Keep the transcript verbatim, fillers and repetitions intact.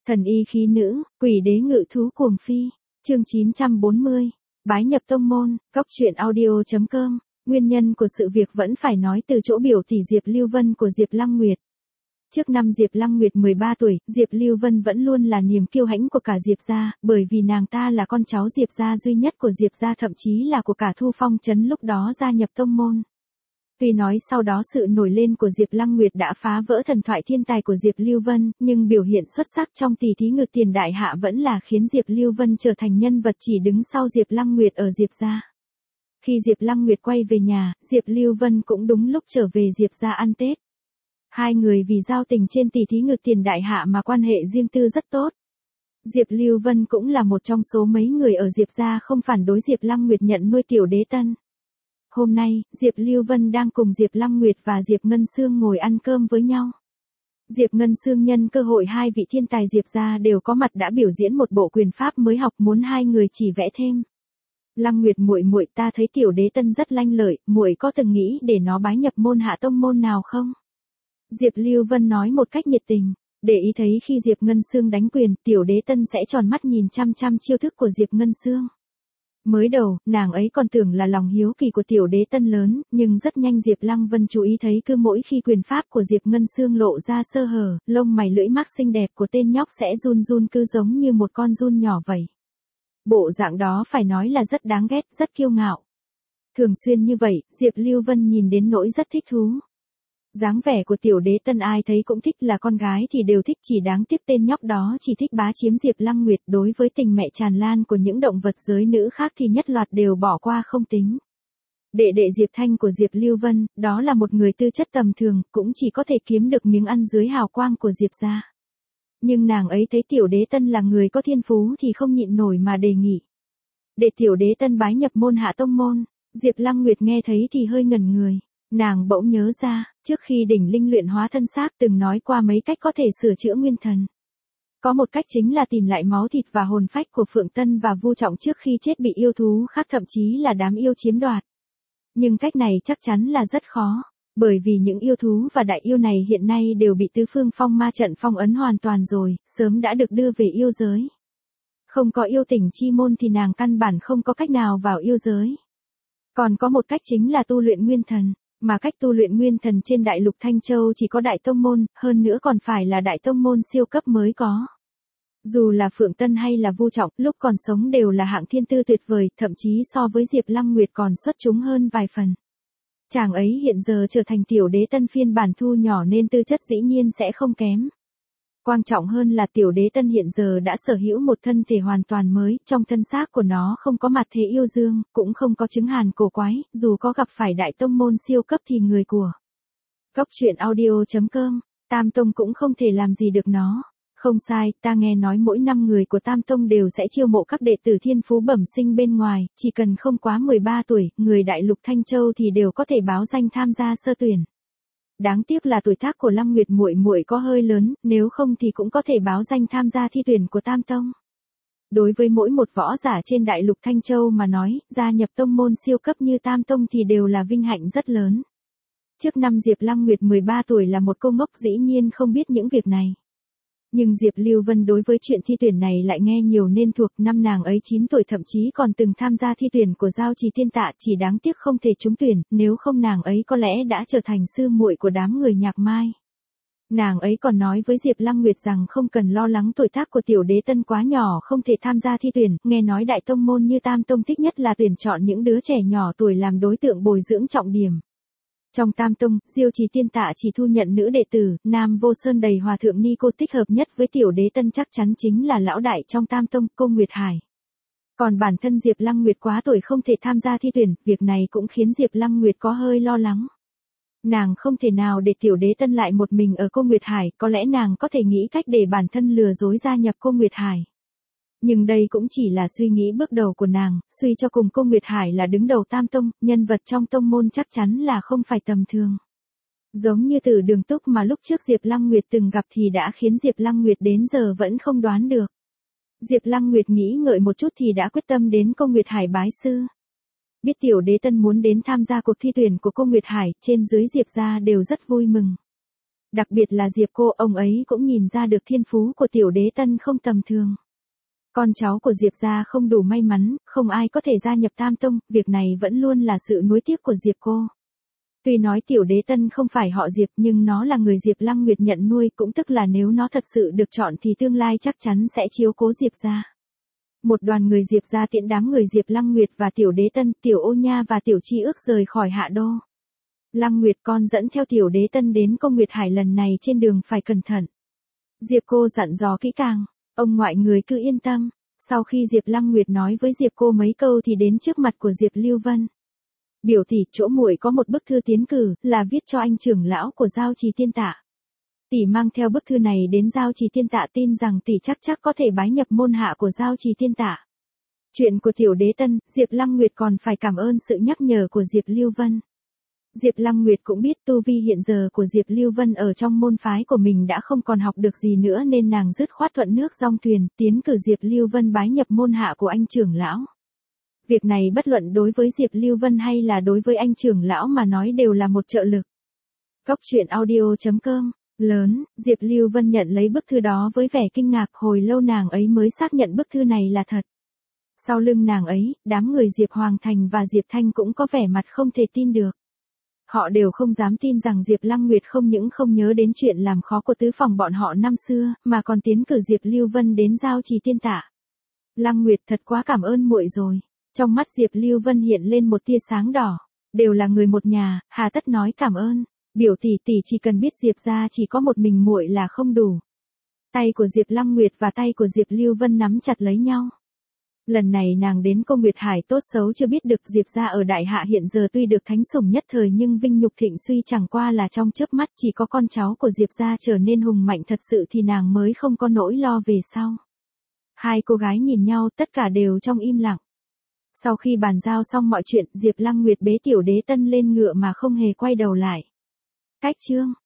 Thần y khí nữ, quỷ đế ngự thú cuồng phi. Chương chín trăm bốn mươi. Bái nhập tông môn, góc truyện audio chấm com. Nguyên nhân của sự việc vẫn phải nói từ chỗ biểu tỷ Diệp Lưu Vân của Diệp Lăng Nguyệt. Trước năm Diệp Lăng Nguyệt mười ba tuổi, Diệp Lưu Vân vẫn luôn là niềm kiêu hãnh của cả Diệp gia, bởi vì nàng ta là con cháu Diệp gia duy nhất của Diệp gia, thậm chí là của cả Thu Phong trấn lúc đó gia nhập tông môn. Tuy nói sau đó sự nổi lên của Diệp Lăng Nguyệt đã phá vỡ thần thoại thiên tài của Diệp Lưu Vân, nhưng biểu hiện xuất sắc trong tỷ thí ngự tiền đại hạ vẫn là khiến Diệp Lưu Vân trở thành nhân vật chỉ đứng sau Diệp Lăng Nguyệt ở Diệp gia. Khi Diệp Lăng Nguyệt quay về nhà, Diệp Lưu Vân cũng đúng lúc trở về Diệp gia ăn Tết. Hai người vì giao tình trên tỷ thí ngự tiền đại hạ mà quan hệ riêng tư rất tốt. Diệp Lưu Vân cũng là một trong số mấy người ở Diệp gia không phản đối Diệp Lăng Nguyệt nhận nuôi tiểu đế tân. Hôm nay, Diệp Lưu Vân đang cùng Diệp Lăng Nguyệt và Diệp Ngân Sương ngồi ăn cơm với nhau. Diệp Ngân Sương nhân cơ hội hai vị thiên tài Diệp gia đều có mặt đã biểu diễn một bộ quyền pháp mới học, muốn hai người chỉ vẽ thêm. Lăng Nguyệt muội muội, ta thấy tiểu đế tân rất lanh lợi, muội có từng nghĩ để nó bái nhập môn hạ tông môn nào không? Diệp Lưu Vân nói một cách nhiệt tình. Để ý thấy khi Diệp Ngân Sương đánh quyền, tiểu đế tân sẽ tròn mắt nhìn chăm chăm chiêu thức của Diệp Ngân Sương. Mới đầu, nàng ấy còn tưởng là lòng hiếu kỳ của tiểu đế tân lớn, nhưng rất nhanh Diệp Lăng Vân chú ý thấy cứ mỗi khi quyền pháp của Diệp Ngân Sương lộ ra sơ hở, lông mày lưỡi mắt xinh đẹp của tên nhóc sẽ run run cứ giống như một con giun nhỏ vậy. Bộ dạng đó phải nói là rất đáng ghét, rất kiêu ngạo. Thường xuyên như vậy, Diệp Lưu Vân nhìn đến nỗi rất thích thú. Dáng vẻ của tiểu đế tân ai thấy cũng thích, là con gái thì đều thích, chỉ đáng tiếc tên nhóc đó chỉ thích bá chiếm Diệp Lăng Nguyệt, đối với tình mẹ tràn lan của những động vật giới nữ khác thì nhất loạt đều bỏ qua không tính. Đệ đệ Diệp Thanh của Diệp Lưu Vân, đó là một người tư chất tầm thường, cũng chỉ có thể kiếm được miếng ăn dưới hào quang của Diệp gia. Nhưng nàng ấy thấy tiểu đế tân là người có thiên phú thì không nhịn nổi mà đề nghị. Để tiểu đế tân bái nhập môn hạ tông môn. Diệp Lăng Nguyệt nghe thấy thì hơi ngẩn người. Nàng bỗng nhớ ra, trước khi đỉnh linh luyện hóa thân xác từng nói qua mấy cách có thể sửa chữa nguyên thần. Có một cách chính là tìm lại máu thịt và hồn phách của Phượng Tân và Vu Trọng trước khi chết bị yêu thú khác thậm chí là đám yêu chiếm đoạt. Nhưng cách này chắc chắn là rất khó, bởi vì những yêu thú và đại yêu này hiện nay đều bị tứ phương phong ma trận phong ấn hoàn toàn rồi, sớm đã được đưa về yêu giới. Không có yêu tỉnh chi môn thì nàng căn bản không có cách nào vào yêu giới. Còn có một cách chính là tu luyện nguyên thần. Mà cách tu luyện nguyên thần trên đại lục Thanh Châu chỉ có đại tông môn, hơn nữa còn phải là đại tông môn siêu cấp mới có. Dù là Phượng Tân hay là Vu Trọng, lúc còn sống đều là hạng thiên tư tuyệt vời, thậm chí so với Diệp Lăng Nguyệt còn xuất chúng hơn vài phần. Chàng ấy hiện giờ trở thành tiểu đế tân phiên bản thu nhỏ nên tư chất dĩ nhiên sẽ không kém. Quan trọng hơn là tiểu đế tân hiện giờ đã sở hữu một thân thể hoàn toàn mới, trong thân xác của nó không có mặt thế yêu dương, cũng không có chứng hàn cổ quái, dù có gặp phải đại tông môn siêu cấp thì người của góc truyện audio chấm com, Tam Tông cũng không thể làm gì được nó. Không sai, ta nghe nói mỗi năm người của Tam Tông đều sẽ chiêu mộ các đệ tử thiên phú bẩm sinh bên ngoài, chỉ cần không quá mười ba tuổi, người đại lục Thanh Châu thì đều có thể báo danh tham gia sơ tuyển. Đáng tiếc là tuổi tác của Lăng Nguyệt muội muội có hơi lớn, nếu không thì cũng có thể báo danh tham gia thi tuyển của Tam Tông. Đối với mỗi một võ giả trên đại lục Thanh Châu mà nói, gia nhập tông môn siêu cấp như Tam Tông thì đều là vinh hạnh rất lớn. Trước năm Diệp Lăng Nguyệt mười ba tuổi là một cô ngốc dĩ nhiên không biết những việc này. Nhưng Diệp Lưu Vân đối với chuyện thi tuyển này lại nghe nhiều nên thuộc, năm nàng ấy chín tuổi thậm chí còn từng tham gia thi tuyển của Giao Trì Tiên Tạ, chỉ đáng tiếc không thể trúng tuyển, nếu không nàng ấy có lẽ đã trở thành sư muội của đám người Nhạc Mai. Nàng ấy còn nói với Diệp Lăng Nguyệt rằng không cần lo lắng tuổi tác của tiểu đế tân quá nhỏ không thể tham gia thi tuyển, nghe nói đại tông môn như Tam Tông thích nhất là tuyển chọn những đứa trẻ nhỏ tuổi làm đối tượng bồi dưỡng trọng điểm. Trong Tam Tông, Diêu Trì Tiên Tạ chỉ thu nhận nữ đệ tử, Nam Vô Sơn đầy hòa thượng ni cô thích hợp nhất với tiểu đế tân chắc chắn chính là lão đại trong Tam Tông, cô Nguyệt Hải. Còn bản thân Diệp Lăng Nguyệt quá tuổi không thể tham gia thi tuyển, việc này cũng khiến Diệp Lăng Nguyệt có hơi lo lắng. Nàng không thể nào để tiểu đế tân lại một mình ở cô Nguyệt Hải, có lẽ nàng có thể nghĩ cách để bản thân lừa dối gia nhập cô Nguyệt Hải. Nhưng đây cũng chỉ là suy nghĩ bước đầu của nàng, suy cho cùng cô Nguyệt Hải là đứng đầu Tam Tông, nhân vật trong tông môn chắc chắn là không phải tầm thường. Giống như Tử Đường Túc mà lúc trước Diệp Lăng Nguyệt từng gặp thì đã khiến Diệp Lăng Nguyệt đến giờ vẫn không đoán được. Diệp Lăng Nguyệt nghĩ ngợi một chút thì đã quyết tâm đến cô Nguyệt Hải bái sư. Biết tiểu đế tân muốn đến tham gia cuộc thi tuyển của cô Nguyệt Hải, trên dưới Diệp gia đều rất vui mừng. Đặc biệt là Diệp cô, ông ấy cũng nhìn ra được thiên phú của tiểu đế tân không tầm thường. Con cháu của Diệp gia không đủ may mắn, không ai có thể gia nhập Tam Tông, việc này vẫn luôn là sự nuối tiếc của Diệp cô. Tuy nói tiểu đế tân không phải họ Diệp nhưng nó là người Diệp Lăng Nguyệt nhận nuôi, cũng tức là nếu nó thật sự được chọn thì tương lai chắc chắn sẽ chiếu cố Diệp gia. Một đoàn người Diệp gia tiễn đám người Diệp Lăng Nguyệt và tiểu đế tân, tiểu Ô Nha và tiểu Chi Ước rời khỏi Hạ Đô. Lăng Nguyệt con dẫn theo tiểu đế tân đến Công Nguyệt Hải, lần này trên đường phải cẩn thận. Diệp cô dặn dò kỹ càng, ông ngoại người cứ yên tâm. Sau khi Diệp Lăng Nguyệt nói với Diệp cô mấy câu thì đến trước mặt của Diệp Lưu Vân. Biểu tỷ, chỗ muội có một bức thư tiến cử, là viết cho anh trưởng lão của Giao Trì Tiên Tạ. Tỷ mang theo bức thư này đến Giao Trì Tiên Tạ, tin rằng tỷ chắc chắc có thể bái nhập môn hạ của Giao Trì Tiên Tạ. Chuyện của tiểu đế tân, Diệp Lăng Nguyệt còn phải cảm ơn sự nhắc nhở của Diệp Lưu Vân. Diệp Lăng Nguyệt cũng biết tu vi hiện giờ của Diệp Lưu Vân ở trong môn phái của mình đã không còn học được gì nữa, nên nàng dứt khoát thuận nước dong thuyền, tiến cử Diệp Lưu Vân bái nhập môn hạ của anh trưởng lão. Việc này bất luận đối với Diệp Lưu Vân hay là đối với anh trưởng lão mà nói đều là một trợ lực. Góc truyện audio chấm com. Lớn, Diệp Lưu Vân nhận lấy bức thư đó với vẻ kinh ngạc, hồi lâu nàng ấy mới xác nhận bức thư này là thật. Sau lưng nàng ấy, đám người Diệp Hoàng Thành và Diệp Thanh cũng có vẻ mặt không thể tin được. Họ đều không dám tin rằng Diệp Lăng Nguyệt không những không nhớ đến chuyện làm khó của tứ phòng bọn họ năm xưa, mà còn tiến cử Diệp Lưu Vân đến Giao Trì Tiên Tạ. Lăng Nguyệt thật quá cảm ơn muội rồi. Trong mắt Diệp Lưu Vân hiện lên một tia sáng đỏ. Đều là người một nhà, hà tất nói cảm ơn. Biểu tỷ tỷ chỉ cần biết Diệp gia chỉ có một mình muội là không đủ. Tay của Diệp Lăng Nguyệt và tay của Diệp Lưu Vân nắm chặt lấy nhau. Lần này nàng đến Công Nguyệt Hải tốt xấu chưa biết được Diệp gia ở Đại Hạ hiện giờ tuy được thánh sủng nhất thời nhưng vinh nhục thịnh suy chẳng qua là trong chớp mắt, chỉ có con cháu của Diệp gia trở nên hùng mạnh thật sự thì nàng mới không có nỗi lo về sau. Hai cô gái nhìn nhau, tất cả đều trong im lặng. Sau khi bàn giao xong mọi chuyện, Diệp Lăng Nguyệt bế tiểu đế tân lên ngựa mà không hề quay đầu lại. Cách chương